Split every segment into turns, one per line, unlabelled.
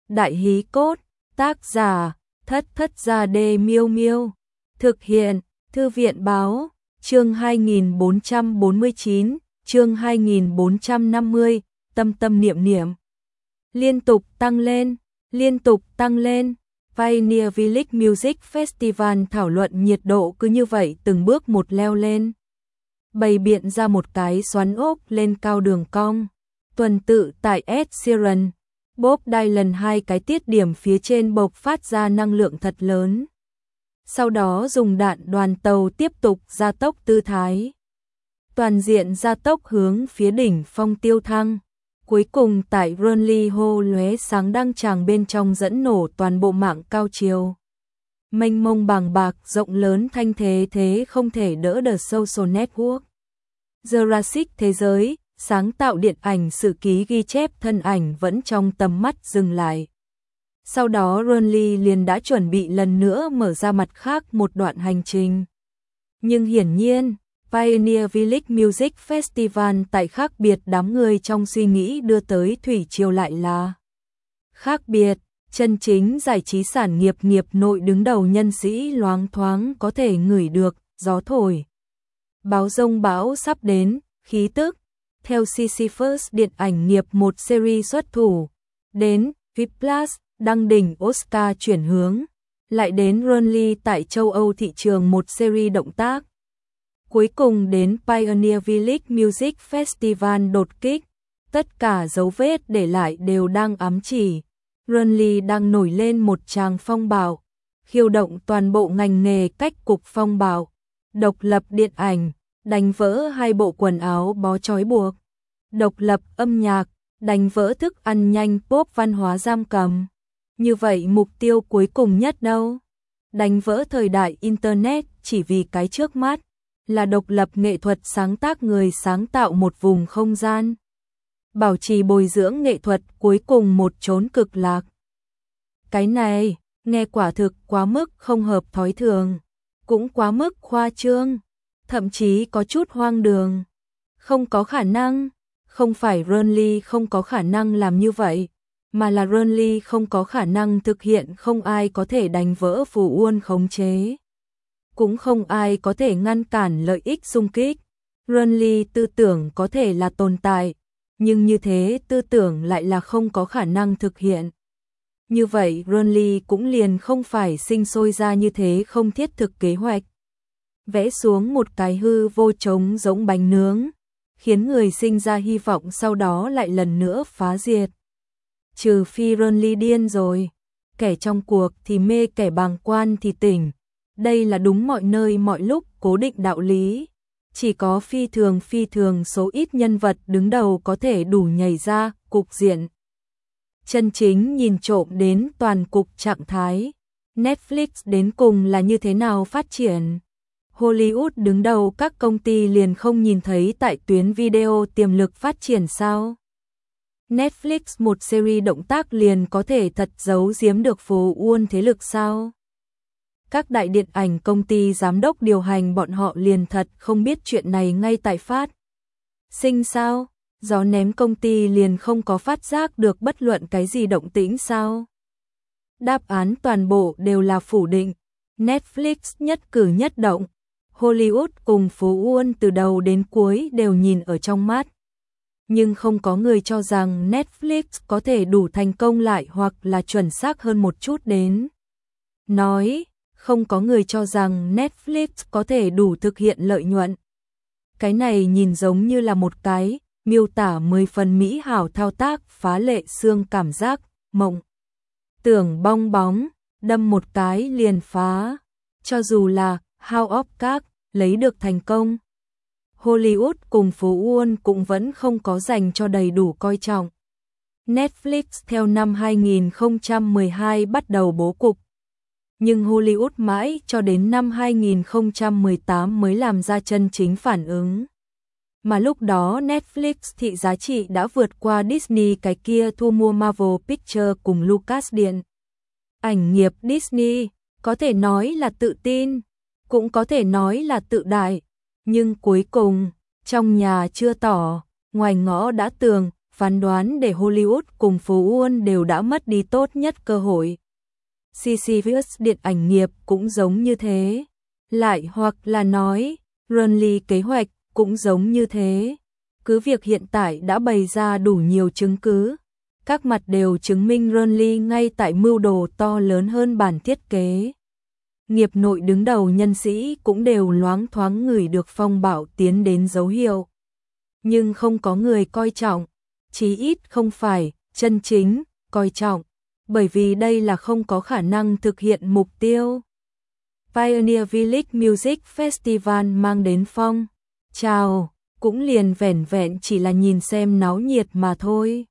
Đại hí cốt, tác giả, Thất Thất Gia Đê Miêu Miêu. Thực hiện, Thư viện Báo, chương 2449, chương 2450, tâm tâm niệm niệm. Liên tục tăng lên. Pioneer Village Music Festival thảo luận nhiệt độ cứ như vậy từng bước một leo lên. Bày biện ra một cái xoắn ốc lên cao đường cong. Tuần tự tại Ed Sheeran, Bob Dylan hai cái tiết điểm phía trên bộc phát ra năng lượng thật lớn. Sau đó dùng đạn đoàn tàu tiếp tục gia tốc tư thái. Toàn diện gia tốc hướng phía đỉnh phong tiêu thăng. Cuối cùng tại Burnley Hall lóe sáng đăng tràng bên trong dẫn nổ toàn bộ mạng cao chiều. Mênh mông bàng bạc rộng lớn thanh thế không thể đỡ The Social Network. Jurassic thế giới, sáng tạo điện ảnh sử ký ghi chép thân ảnh vẫn trong tầm mắt dừng lại. Sau đó Burnley liền đã chuẩn bị lần nữa mở ra mặt khác một đoạn hành trình. Nhưng hiển nhiên, Pioneer Village Music Festival tại khác biệt đám người trong suy nghĩ đưa tới thủy triều lại là khác biệt, chân chính giải trí sản nghiệp nội đứng đầu nhân sĩ loáng thoáng có thể ngửi được, gió thổi. Báo rông bão sắp đến, khí tức, theo Sisyphus điện ảnh nghiệp một series xuất thủ, đến Whiplash, đăng đỉnh Oscar chuyển hướng, lại đến Burnley tại châu Âu thị trường một series động tác. Cuối cùng đến Pioneer Village Music Festival đột kích, tất cả dấu vết để lại đều đang ám chỉ. Burnley đang nổi lên một tràng phong bạo, khiêu động toàn bộ ngành nghề cách cục phong bạo, độc lập điện ảnh, đánh vỡ hai bộ quần áo bó trói buộc, độc lập âm nhạc, đánh vỡ thức ăn nhanh pop văn hóa giam cầm. Như vậy mục tiêu cuối cùng nhất đâu? Đánh vỡ thời đại Internet chỉ vì cái trước mắt, là độc lập nghệ thuật sáng tác người sáng tạo một vùng không gian. Bảo trì bồi dưỡng nghệ thuật cuối cùng một chốn cực lạc. Cái này, nghe quả thực quá mức không hợp thói thường, cũng quá mức khoa trương, thậm chí có chút hoang đường. Không có khả năng, không phải Burnley không có khả năng làm như vậy, mà là Burnley không có khả năng thực hiện, không ai có thể đánh vỡ phù uôn khống chế. Cũng không ai có thể ngăn cản lợi ích xung kích. Burnley tư tưởng có thể là tồn tại, nhưng như thế tư tưởng lại là không có khả năng thực hiện. Như vậy Burnley cũng liền không phải sinh sôi ra như thế không thiết thực kế hoạch. Vẽ xuống một cái hư vô trống giống bánh nướng, khiến người sinh ra hy vọng sau đó lại lần nữa phá diệt. Trừ phi Burnley điên rồi, kẻ trong cuộc thì mê kẻ bàng quan thì tỉnh. Đây là đúng mọi nơi mọi lúc cố định đạo lý. Chỉ có phi thường số ít nhân vật đứng đầu có thể đủ nhảy ra cục diện. Chân chính nhìn trộm đến toàn cục trạng thái. Netflix đến cùng là như thế nào phát triển? Hollywood đứng đầu các công ty liền không nhìn thấy tại tuyến video tiềm lực phát triển sao? Netflix một series động tác liền có thể thật giấu giếm được phố uôn thế lực sao? Các đại điện ảnh công ty giám đốc điều hành bọn họ liền thật không biết chuyện này ngay tại phát sinh sao? Gió ném công ty liền không có phát giác được bất luận cái gì động tĩnh sao? Đáp án toàn bộ đều là phủ định. Netflix nhất cử nhất động, Hollywood cùng phố uôn từ đầu đến cuối đều nhìn ở trong mắt. Nhưng không có người cho rằng Netflix có thể đủ thành công lại hoặc là chuẩn xác hơn một chút đến. Nói, không có người cho rằng Netflix có thể đủ thực hiện lợi nhuận. Cái này nhìn giống như là một cái miêu tả 10 phần mỹ hảo thao tác phá lệ xương cảm giác, mộng. Tưởng bong bóng, đâm một cái liền phá. Cho dù là House of Cards lấy được thành công, Hollywood cùng phố uôn cũng vẫn không có dành cho đầy đủ coi trọng. Netflix theo năm 2012 bắt đầu bố cục. Nhưng Hollywood mãi cho đến năm 2018 mới làm ra chân chính phản ứng. Mà lúc đó Netflix thị giá trị đã vượt qua Disney, cái kia thu mua Marvel Pictures cùng Lucas điện. Ảnh nghiệp Disney, có thể nói là tự tin, cũng có thể nói là tự đại. Nhưng cuối cùng, trong nhà chưa tỏ, ngoài ngõ đã tường, phán đoán để Hollywood cùng phố Wall đều đã mất đi tốt nhất cơ hội. Sisyphus điện ảnh nghiệp cũng giống như thế. Lại hoặc là nói, Runly kế hoạch cũng giống như thế. Cứ việc hiện tại đã bày ra đủ nhiều chứng cứ. Các mặt đều chứng minh Runly ngay tại mưu đồ to lớn hơn bản thiết kế. Nghiệp nội đứng đầu nhân sĩ cũng đều loáng thoáng ngửi được phong bạo tiến đến dấu hiệu. Nhưng không có người coi trọng, chí ít không phải chân chính coi trọng, bởi vì đây là không có khả năng thực hiện mục tiêu. Pioneer Village Music Festival mang đến phong trào, cũng liền vẻn vẹn chỉ là nhìn xem náo nhiệt mà thôi.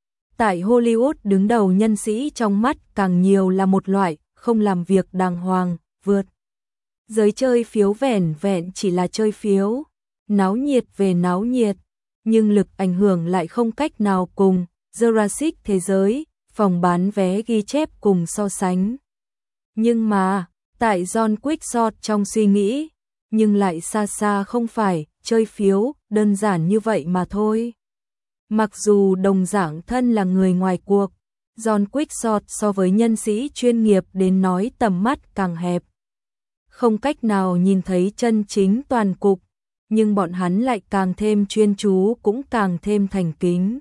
Tại Hollywood đứng đầu nhân sĩ trong mắt càng nhiều là một loại không làm việc đàng hoàng, vượt giới chơi phiếu vẻn vẹn chỉ là chơi phiếu, náo nhiệt về náo nhiệt, nhưng lực ảnh hưởng lại không cách nào cùng Jurassic thế giới, phòng bán vé ghi chép cùng so sánh. Nhưng mà, tại John Quixote trong suy nghĩ, nhưng lại xa xa không phải chơi phiếu đơn giản như vậy mà thôi. Mặc dù đồng dạng thân là người ngoài cuộc, John Quixote so với nhân sĩ chuyên nghiệp đến nói tầm mắt càng hẹp. Không cách nào nhìn thấy chân chính toàn cục, nhưng bọn hắn lại càng thêm chuyên chú cũng càng thêm thành kính.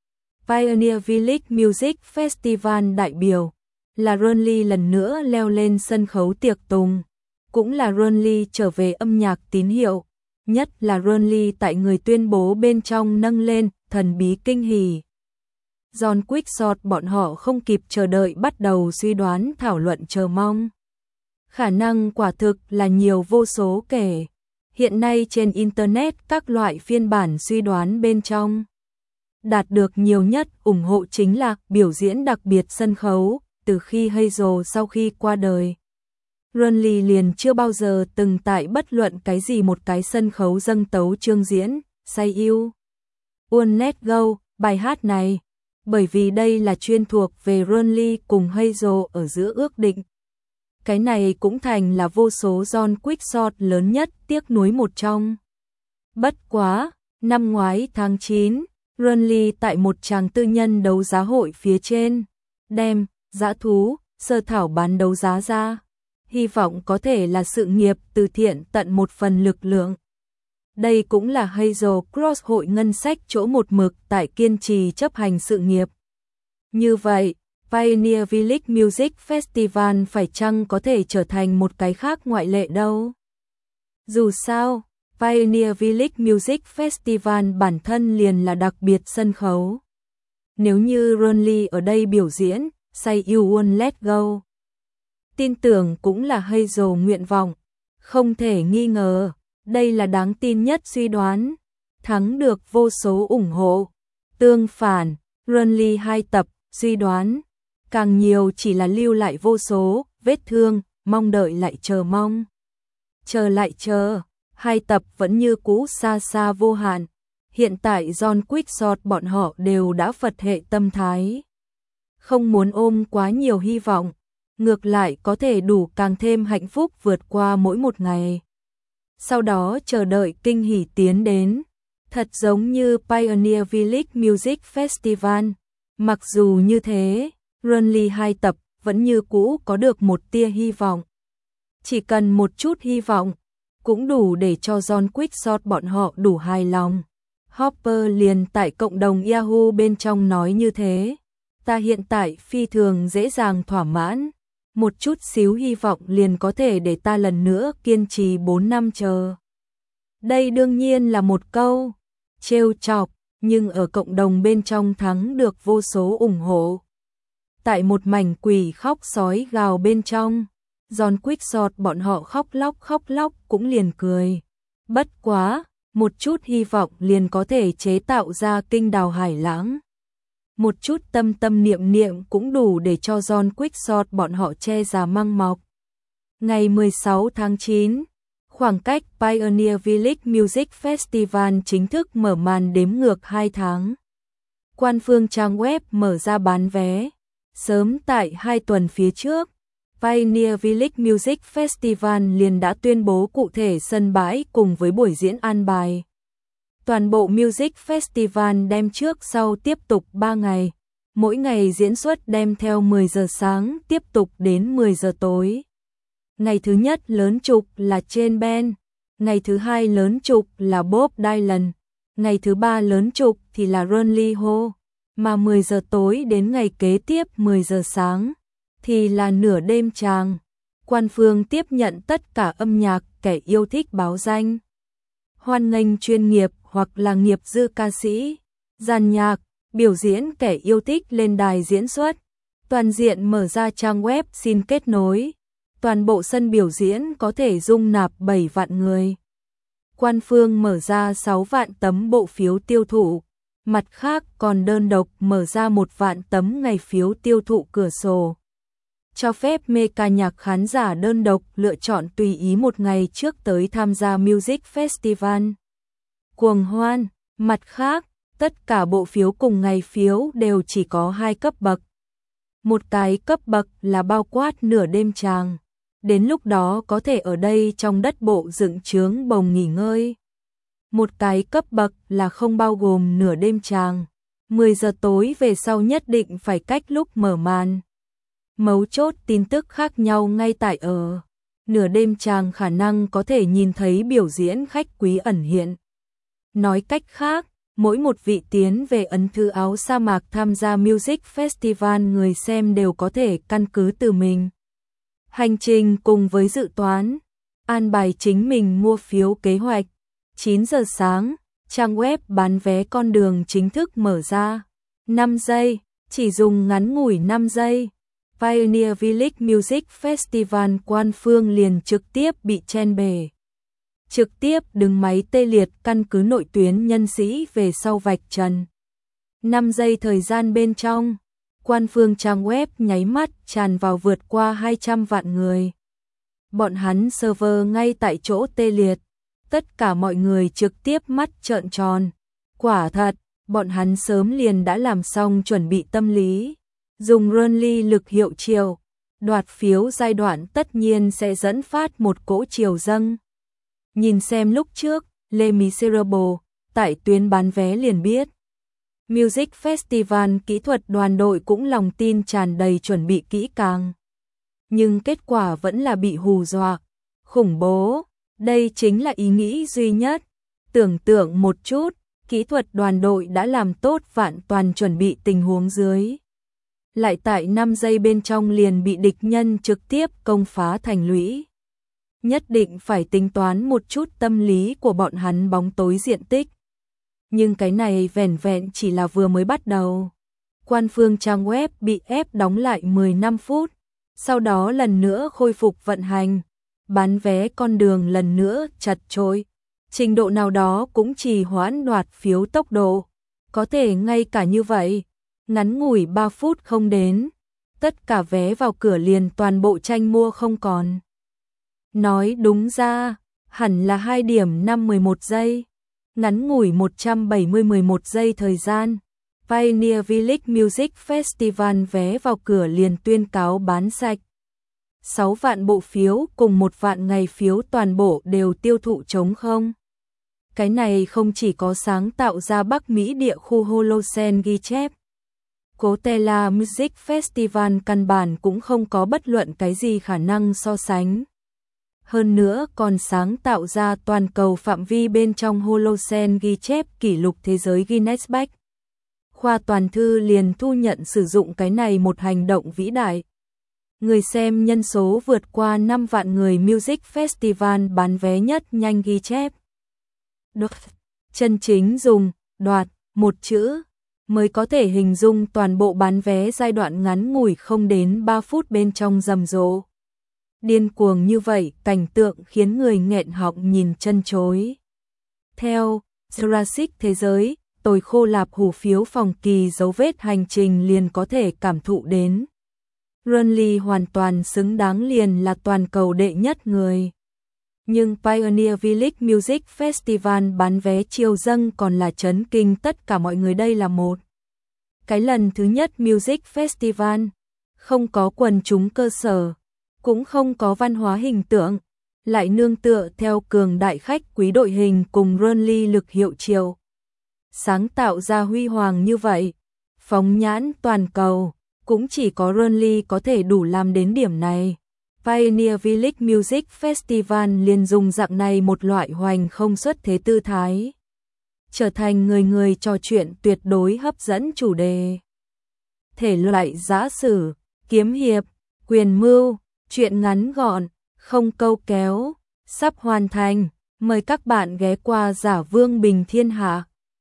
Pioneer Village Music Festival đại biểu là Runly lần nữa leo lên sân khấu tiệc tùng, cũng là Runly trở về âm nhạc tín hiệu, nhất là Runly tại người tuyên bố bên trong nâng lên thần bí kinh hỉ. John Quixote bọn họ không kịp chờ đợi bắt đầu suy đoán thảo luận chờ mong. Khả năng quả thực là nhiều vô số kể. Hiện nay trên Internet các loại phiên bản suy đoán bên trong. Đạt được nhiều nhất ủng hộ chính là biểu diễn đặc biệt sân khấu, từ khi Hazel sau khi qua đời. Runly liền chưa bao giờ từng tại bất luận cái gì một cái sân khấu dâng tấu chương diễn, Say You Won't Let Go, bài hát này, bởi vì đây là chuyên thuộc về Runly cùng Hazel ở giữa ước định. Cái này cũng thành là vô số John Quixote lớn nhất tiếc nuối một trong. Bất quá, năm ngoái tháng 9, Runly tại một tràng tư nhân đấu giá hội phía trên, đem dã thú, sơ thảo bán đấu giá ra. Hy vọng có thể là sự nghiệp từ thiện tận một phần lực lượng. Đây cũng là Hazel Cross hội ngân sách chỗ một mực tại kiên trì chấp hành sự nghiệp. Như vậy, Pioneer Village Music Festival phải chăng có thể trở thành một cái khác ngoại lệ đâu? Dù sao, Pioneer Village Music Festival bản thân liền là đặc biệt sân khấu. Nếu như Runly ở đây biểu diễn, Say You Won't Let Go, tin tưởng cũng là Hazel nguyện vọng, không thể nghi ngờ, đây là đáng tin nhất suy đoán, thắng được vô số ủng hộ. Tương phản, Runly 2 tập, suy đoán, càng nhiều chỉ là lưu lại vô số vết thương, mong đợi lại chờ mong. Chờ lại chờ, 2 tập vẫn như cũ xa xa vô hạn. Hiện tại John Quixote bọn họ đều đã Phật hệ tâm thái. Không muốn ôm quá nhiều hy vọng, ngược lại có thể đủ càng thêm hạnh phúc vượt qua mỗi một ngày. Sau đó chờ đợi kinh hỉ tiến đến, thật giống như Pioneer Village Music Festival. Mặc dù như thế, Runly 2 tập vẫn như cũ có được một tia hy vọng. Chỉ cần một chút hy vọng, cũng đủ để cho John Quixote bọn họ đủ hài lòng. Hopper liền tại cộng đồng Yahoo bên trong nói như thế. Ta hiện tại phi thường dễ dàng thỏa mãn. Một chút xíu hy vọng liền có thể để ta lần nữa kiên trì 4 năm chờ. Đây đương nhiên là một câu trêu chọc, nhưng ở cộng đồng bên trong thắng được vô số ủng hộ. Tại một mảnh quỷ khóc sói gào bên trong, John Quixote bọn họ khóc lóc cũng liền cười. Bất quá, một chút hy vọng liền có thể chế tạo ra kinh đào hải lãng. Một chút tâm niệm cũng đủ để cho John Quixote bọn họ che già mang mọc. Ngày 16 tháng 9, khoảng cách Pioneer Village Music Festival chính thức mở màn đếm ngược 2 tháng. Quan phương trang web mở ra bán vé. Sớm tại 2 tuần phía trước, Pioneer Village Music Festival liền đã tuyên bố cụ thể sân bãi cùng với buổi diễn an bài. Toàn bộ Music Festival đêm trước sau tiếp tục 3 ngày. Mỗi ngày diễn xuất đêm theo 10 giờ sáng tiếp tục đến 10 giờ tối. Ngày thứ nhất lớn trục là Chen Ben, ngày thứ hai lớn trục là Bob Dylan, ngày thứ ba lớn trục thì là Ron Lee Ho, mà 10 giờ tối đến ngày kế tiếp 10 giờ sáng thì là nửa đêm tràng. Quan phương tiếp nhận tất cả âm nhạc kẻ yêu thích báo danh. Hoan nghênh chuyên nghiệp hoặc là nghiệp dư ca sĩ, dàn nhạc, biểu diễn kẻ yêu thích lên đài diễn xuất. Toàn diện mở ra trang web xin kết nối. Toàn bộ sân biểu diễn có thể dung nạp 7 vạn người. Quan phương mở ra 6 vạn tấm bộ phiếu tiêu thụ. Mặt khác còn đơn độc mở ra 1 vạn tấm ngày phiếu tiêu thụ cửa sổ. Cho phép mê ca nhạc khán giả đơn độc lựa chọn tùy ý một ngày trước tới tham gia Music Festival. Cuồng hoan, mặt khác, tất cả bộ phiếu cùng ngày phiếu đều chỉ có 2 cấp bậc. Một cái cấp bậc là bao quát nửa đêm tràng. Đến lúc đó có thể ở đây trong đất bộ dựng chướng bồng nghỉ ngơi. Một cái cấp bậc là không bao gồm nửa đêm tràng. 10 giờ tối về sau nhất định phải cách lúc mở màn. Mấu chốt tin tức khác nhau ngay tại ở nửa đêm tràng khả năng có thể nhìn thấy biểu diễn khách quý ẩn hiện. Nói cách khác, mỗi một vị tiến về ấn thư áo sa mạc tham gia Music Festival người xem đều có thể căn cứ từ mình. Hành trình cùng với dự toán, an bài chính mình mua phiếu kế hoạch. 9 giờ sáng, trang web bán vé con đường chính thức mở ra. 5 giây, chỉ dùng ngắn ngủi 5 giây. Pioneer Village Music Festival quan phương liền trực tiếp bị chen bể. Trực tiếp đứng máy tê liệt căn cứ nội tuyến nhân sĩ về sau vạch trần. 5 giây thời gian bên trong, quan phương trang web nháy mắt tràn vào vượt qua 200 vạn người. Bọn hắn server ngay tại chỗ tê liệt. Tất cả mọi người trực tiếp mắt trợn tròn. Quả thật, bọn hắn sớm liền đã làm xong chuẩn bị tâm lý. Dùng Runly lực hiệu chiều, đoạt phiếu giai đoạn tất nhiên sẽ dẫn phát một cỗ chiều dâng. Nhìn xem lúc trước, Les Miserables, tại tuyến bán vé liền biết. Music Festival kỹ thuật đoàn đội cũng lòng tin tràn đầy chuẩn bị kỹ càng. Nhưng kết quả vẫn là bị hù dọa. Khủng bố, đây chính là ý nghĩ duy nhất. Tưởng tượng một chút, kỹ thuật đoàn đội đã làm tốt vạn toàn chuẩn bị tình huống dưới. Lại tại 5 giây bên trong liền bị địch nhân trực tiếp công phá thành lũy. Nhất định phải tính toán một chút tâm lý của bọn hắn bóng tối diện tích. Nhưng cái này vẻn vẹn chỉ là vừa mới bắt đầu. Quan phương trang web bị ép đóng lại 15 phút, sau đó lần nữa khôi phục vận hành. Bán vé con đường lần nữa chật chội. Trình độ nào đó cũng trì hoãn đoạt phiếu tốc độ. Có thể ngay cả như vậy, ngắn ngủi 3 phút không đến, tất cả vé vào cửa liền toàn bộ tranh mua không còn. Nói đúng ra, hẳn là 2 điểm 5-11 giây, ngắn ngủi 170-11 giây thời gian. Pioneer Village Music Festival vé vào cửa liền tuyên cáo bán sạch. 6 vạn bộ phiếu cùng 1 vạn ngày phiếu toàn bộ đều tiêu thụ trống không. Cái này không chỉ có sáng tạo ra Bắc Mỹ địa khu Holocene ghi chép. Coachella Music Festival căn bản cũng không có bất luận cái gì khả năng so sánh. Hơn nữa còn sáng tạo ra toàn cầu phạm vi bên trong Holocene ghi chép kỷ lục thế giới Guinness Book. Khoa toàn thư liền thu nhận sử dụng cái này một hành động vĩ đại. Người xem nhân số vượt qua 5 vạn người Music Festival bán vé nhất nhanh ghi chép. Chân chính dùng, đoạt, một chữ, mới có thể hình dung toàn bộ bán vé giai đoạn ngắn ngủi không đến 3 phút bên trong rầm rộ. Điên cuồng như vậy, cảnh tượng khiến người nghẹn họng nhìn chân chối. Theo Jurassic thế giới, tồi khô lạp hủ phiếu phòng kỳ dấu vết hành trình liền có thể cảm thụ đến. Runly hoàn toàn xứng đáng liền là toàn cầu đệ nhất người. Nhưng Pioneer Village Music Festival bán vé chiều dâng còn là chấn kinh tất cả mọi người. Đây là một cái lần thứ nhất Music Festival không có quần chúng cơ sở, cũng không có văn hóa hình tượng, lại nương tựa theo cường đại khách quý đội hình cùng Burnley lực hiệu triệu. Sáng tạo ra huy hoàng như vậy, phóng nhãn toàn cầu, cũng chỉ có Burnley có thể đủ làm đến điểm này. Pioneer Village Music Festival liền dùng dạng này một loại hoành không xuất thế tư thái, trở thành người người trò chuyện tuyệt đối hấp dẫn chủ đề. Thể loại giã sử, kiếm hiệp, quyền mưu, truyện ngắn gọn, không câu kéo, sắp hoàn thành, mời các bạn ghé qua Giả Vương Bình Thiên Hạ.